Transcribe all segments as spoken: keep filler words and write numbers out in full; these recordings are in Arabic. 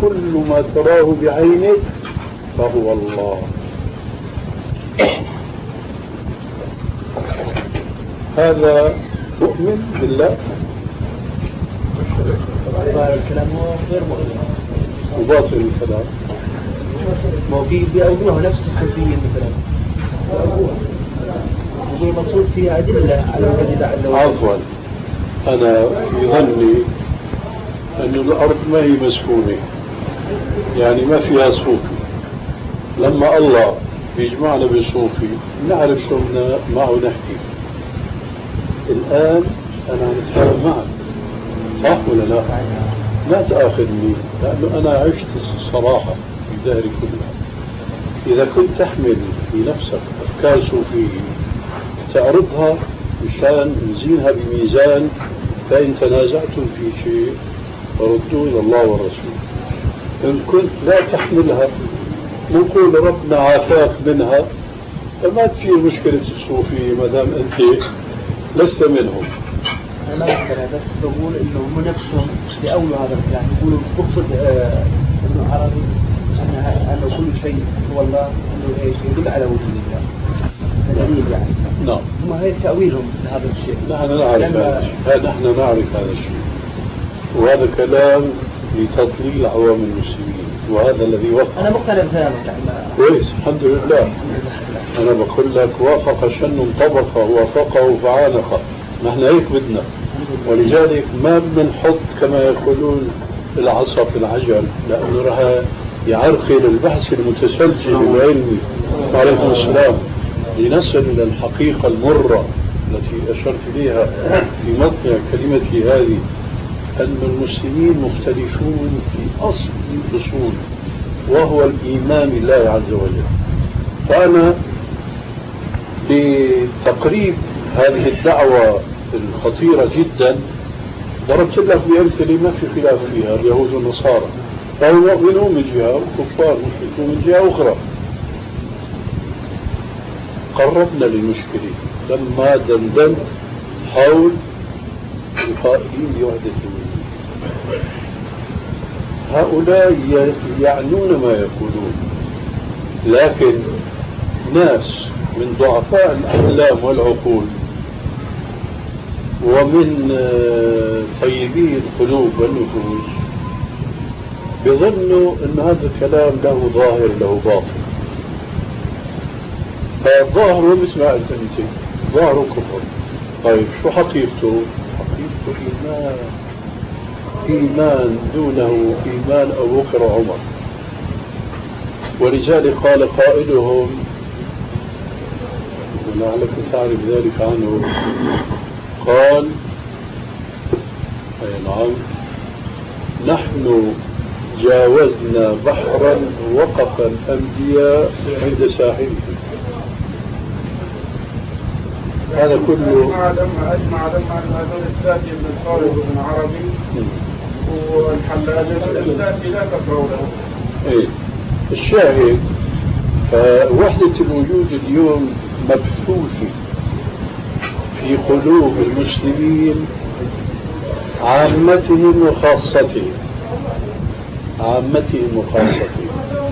كل ما تراه بعينك فهو الله. هذا مؤمن بالله. الكلام هو غير مؤمن وباطل الكلام. ما في بيأولوها نفس الصوفية مثلا، يقول المقصود فيها أدلة على وجود الله عز وجل. عفوا، أنا في ظني أن الأرض ما هي مسكونة، يعني ما فيها صوفي. لما الله بيجمعنا بصوفي نعرف شو بدنا معه نحكي. الآن أنا عم أتكلم معك، صح ولا لا؟ لا تأخذني، لأنه أنا عشت الصراحة في دهري كلها. إذا كنت تحمل في نفسك أفكار صوفية تعرضها مشان نزينها بميزان، فإن تنازعتم في شيء فردوا إلى الله والرسول. إن كنت لا تحملها نقول ربنا عافاك منها، فما تصير مشكلة الصوفية ما دام أنت لست منهم. أنا أذكر بس بقول إنه هم نفسهم بيأولوا هذا الكلام، يقولوا بقصد آه إنه عربي أنه كل شيء هو الله، إنه إيش يدل على وجود الله. دليل يعني. نعم. هم هيك تأويلهم لهذا الشيء. نحن نعرف هذا الشيء، نحن نعرف هذا الشيء، وهذا كلام لتضليل عوام المسلمين، وهذا الذي وقع. أنا مقتنع بكلامك يعني. كويس، الحمد لله. أنا بقول لك وافق شن طبقه ووافقه فعانقه، نحن هيك بدنا. ولذلك ما بدنا نحط كما يقولون العصا في العجل، لأنه راح يعرقل البحث المتسلسل العلمي. عليكم السلام. لنصل إلى الحقيقة المرة التي أشرت إليها في مطلع كلمتي هذه، أن المسلمين مختلفون في أصل الأصول، وهو الإيمان بالله عز وجل. فأنا لتقريب هذه الدعوة الخطيرة جدا ضربت لك بأمثلة ما في خلاف فيها، اليهود والنصارى فهم يؤمنون من جهة وكفار مشركون من جهة أخرى. قربنا للمشكلة لما دندنت حول القائلين بوحدة الوجود. هؤلاء يعنون ما يقولون، لكن ناس من ضعفاء الأحلام والعقول ومن طيبي القلوب والنفوس بظنوا أن هذا الكلام له ظاهر له باطن. فالظاهر مثل ما قلت أنت، ظاهره كفر. طيب شو حقيقته؟ حقيقته إيمان، إيمان دونه إيمان أبو بكر وعمر. ولذلك قال قائلهم، ولعلك تعرف ذلك عنه، قال أي نعم، نحن جاوزنا بحرا وقف الأنبياء عند ساحله. هذا كله أجمع لما أجمع لما هذول الثلاثة من خالد وابن عربي والحلاج الثلاثة لا تقرأوا له. إيه الشاهد، فوحدة الوجود اليوم مبثوثة في قلوب المسلمين عامتهم وخاصتهم، عامتهم وخاصتهم.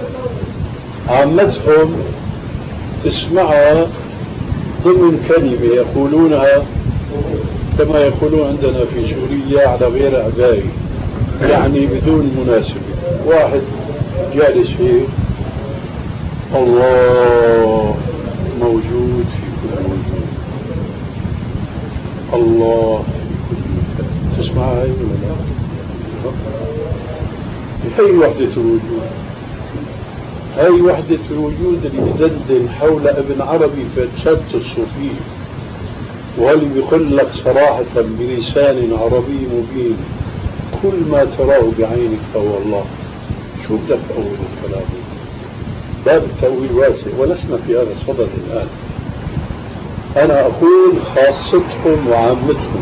عامتهم تسمعها ضمن كلمة يقولونها كما يقولون عندنا في سوريا على غير أعدائي، يعني بدون مناسبة. واحد جالس هيك، الله موجود في كل موجود، الله في كل مكان. تسمعها هاي ولا لا؟ هي وحدة الوجود، هاي وحدة الوجود اللي بدندن حول ابن عربي في شتى الصوفية، واللي بيقول لك صراحة بلسان عربي مبين كل ما تراه بعينك فهو الله. شو بدك تأول الكلام؟ باب التأويل واسع ولسنا في هذا الصدد الآن. أنا أقول خاصتهم وعامتهم.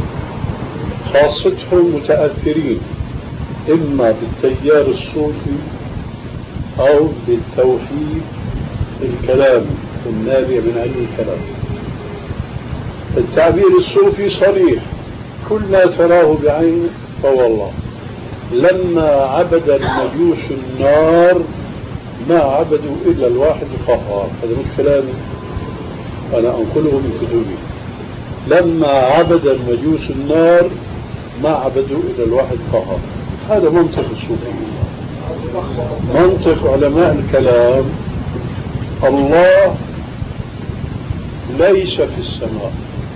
خاصتهم متأثرين إما بالتيار الصوفي أو بالتوحيد الكلامي النابع من علم الكلام. التعبير الصوفي صريح، كل ما تراه بعينك فهو الله. لما عبد المجوس النار ما عبدوا إلا الواحد القهار. هذا مش كلامي، أنا أنقله من كتبي. لما عبد المجوس النار ما عبدوا إلا الواحد القهار. هذا منطق الصوفيين، منطق علماء الكلام. الله ليس في السماء.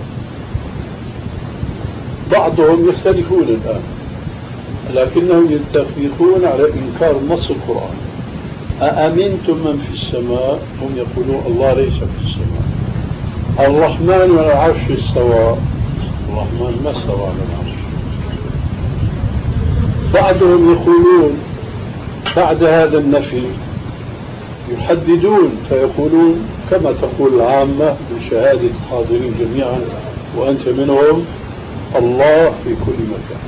بعضهم يختلفون الآن لكنهم يتفقون على إنكار نص القرآن. أأمنتم من في السماء؟ هم يقولون الله ليس في السماء. الرحمن على العرش استوى، الرحمن ما استوى على العرش. بعضهم يقولون بعد هذا النفي يحددون فيقولون كما تقول العامة بشهادة الحاضرين جميعا وأنت منهم، الله في كل مكان.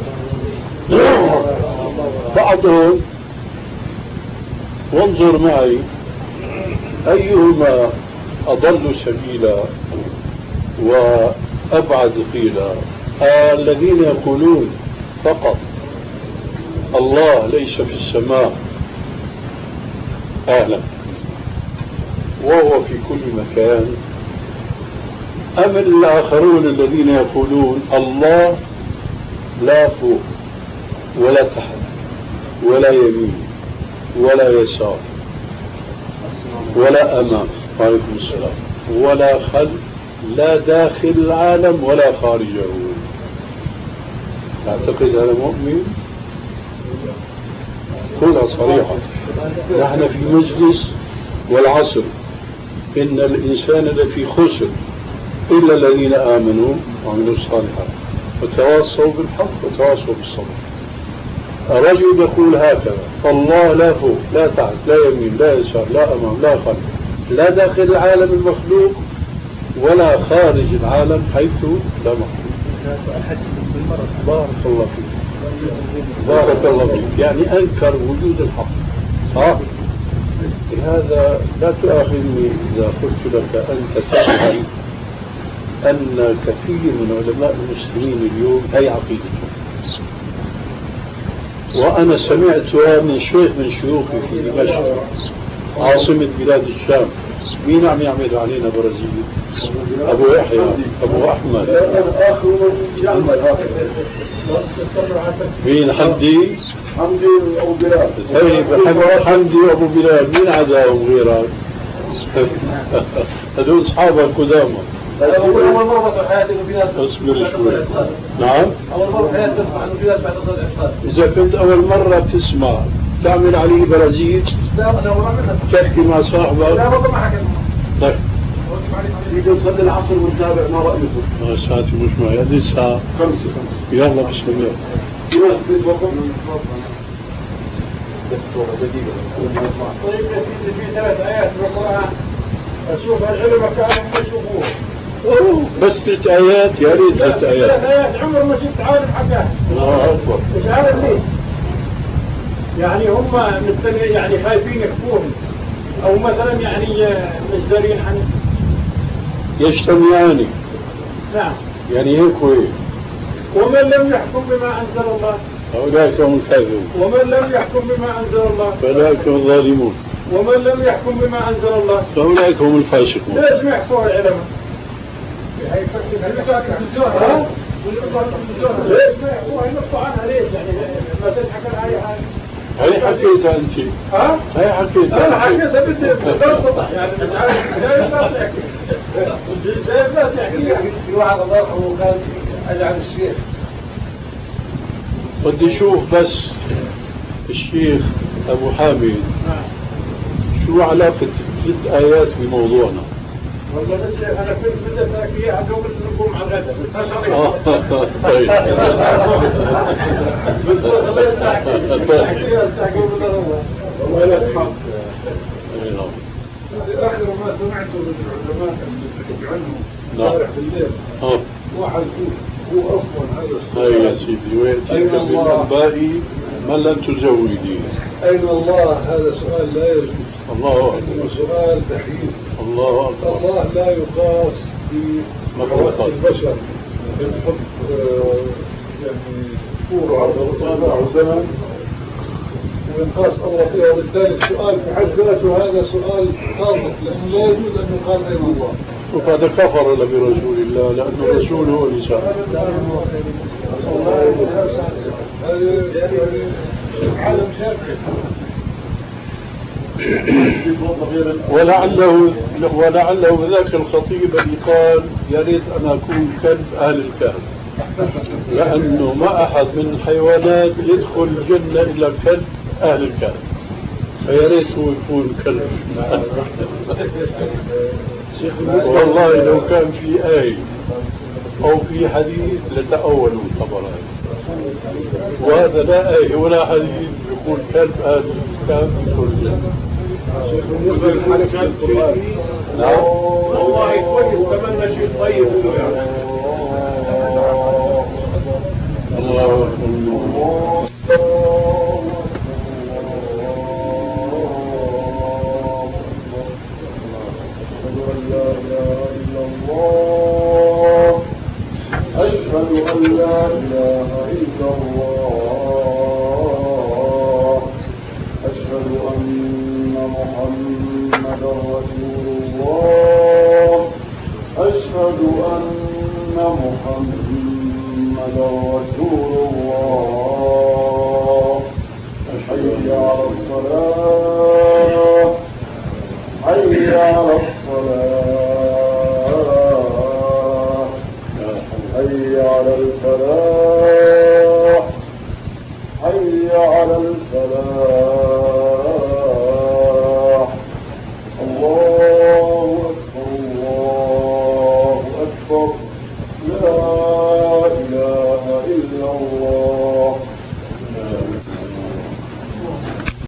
بعضهم، وانظر معي أيهما أضل سبيلا وأبعد قيلا، الذين يقولون فقط الله ليس في السماء أهلا وهو في كل مكان، أم الآخرون الذين يقولون الله لا فوق ولا تحت ولا يمين ولا يسار ولا أمام وعليكم السلام ولا خلف، لا داخل العالم ولا خارجه. تعتقد هذا مؤمن؟ قولها صريحة. نحن في مجلس والعصر إن الإنسان لفي خسر إلا الذين آمنوا وعملوا الصالحات وتواصوا بالحق وتواصوا بالصبر. الرجل يقول هكذا: الله لا فوق لا تحت لا يمين لا يسار لا أمام لا خلف، لا داخل العالم المخلوق ولا خارج العالم حيث لا مخلوق. بارك الله فيك، بارك الله فيك. يعني أنكر وجود الحق. صح؟ لهذا لا تؤاخذني إذا قلت لك أنت تعلم أن كثير من علماء المسلمين اليوم هي عقيدتهم، وأنا سمعتها من شيخ من شيوخي في دمشق عاصمة بلاد الشام. مين عم يعمل علينا برازيل؟ أبو يحيى أبو أحمد. مين؟ حمدي حمدي أبو بلال. طيب حمدي وأبو بلال مين عداهم غيرك؟ هذول أصحاب القدامى. أول مرة في حياتي إنه في ناس اصبر شوي. نعم. أول مرة في حياتي تسمع إنه في ناس بعد صلاة العشاء. إذا كنت أول مرة تسمع تعمل عليه برازيل لا أنا أول مرة تحكي مع صاحبك. لا والله ما حكيت. طيب. يجي نصلي العصر ونتابع ما رأيكم؟ آه ساعتي مش معي هذه الساعة خمسة خمسة. يلا بسم الله. طيب يا سيدي في ثلاث آيات من القرآن أشوف العلماء كانوا ما يشوفوه. أوه بس ثلاث آيات يا ريت ثلاث آيات. ثلاث آيات عمر ما شفت عالم حقها. الله أكبر. مش عارف ليش. يعني هم مستني يعني خايفين يكفوهم أو مثلا يعني مش دارين عن. يجتمعان. نعم. يعني هيك وهيك. ومن لم يحكم بما أنزل الله أولئك هم الكاذبون. ومن لم يحكم بما أنزل الله فأولئك هم الظالمون. ومن لم يحكم بما أنزل الله فأولئك هم الفاسقون. ليش ما يحصوا العلماء؟ ليش ما يحصوا ينقطوا عنها ليش يعني ما تضحك على أي حاجة؟ هاي حكيتها أنت. ها؟ هاي حكيتها. أنا حكيتها بدي تنقطع يعني مش عارف شايف لا تحكي شايف لا تحكي. في واحد الله يرحمه كان أجعل الشيخ بدي أشوف بس الشيخ أبو حامد شو علاقة ثلاث آيات بموضوعنا؟ والله بس أنا كنت بدي أحكي إياها قبل نقوم على الغداء بس طيب. آخر ما سمعته من العلماء اللي تحكي عنهم نعم. امبارح بالليل اه واحد يقول هو أصلا هذا هاي يا سيدي ويأتيك بالأنباء من لم تزودي. أين الله؟ هذا سؤال لا يجوز. الله أكبر. إنه سؤال تحييز. الله أكبر. الله لا يقاس بمقاس البشر. بنحط يعني مشكور وعلى متابعة وزمن وإنقاص أمر فيها، وبالتالي السؤال في حد ذاته هذا سؤال خاطئ، لأنه لا يجوز أن يقال أين الله. وقد كفر برسول الله لأن الرسول هو لسان. هذا عالم شاكر. ولعله ولعله ذاك الخطيب اللي قال يا ريت أنا أكون كلب أهل الكهف، لأنه ما أحد من الحيوانات يدخل الجنة إلا كلب أهل الكهف، فيا ريت هو يكون كلب. والله لو كان في آية أو في حديث لتأولوا الطبراني، وهذا لا آية ولا حديث يقول كلب أهل الكهف يدخل الجنة. بالنسبة للحركات القرآن نعم والله كويس، تمنى شيء طيب له يعني. الله أكبر. أشهد أن لا إله إلا الله، أشهد أن محمدا رسول الله، أشهد أن محمدا رسول الله. حي على الصلاة، حي على الصلاة، حي على الفلاح، حي على الفلاح. الله أكبر، الله أكبر، لا إله إلا الله.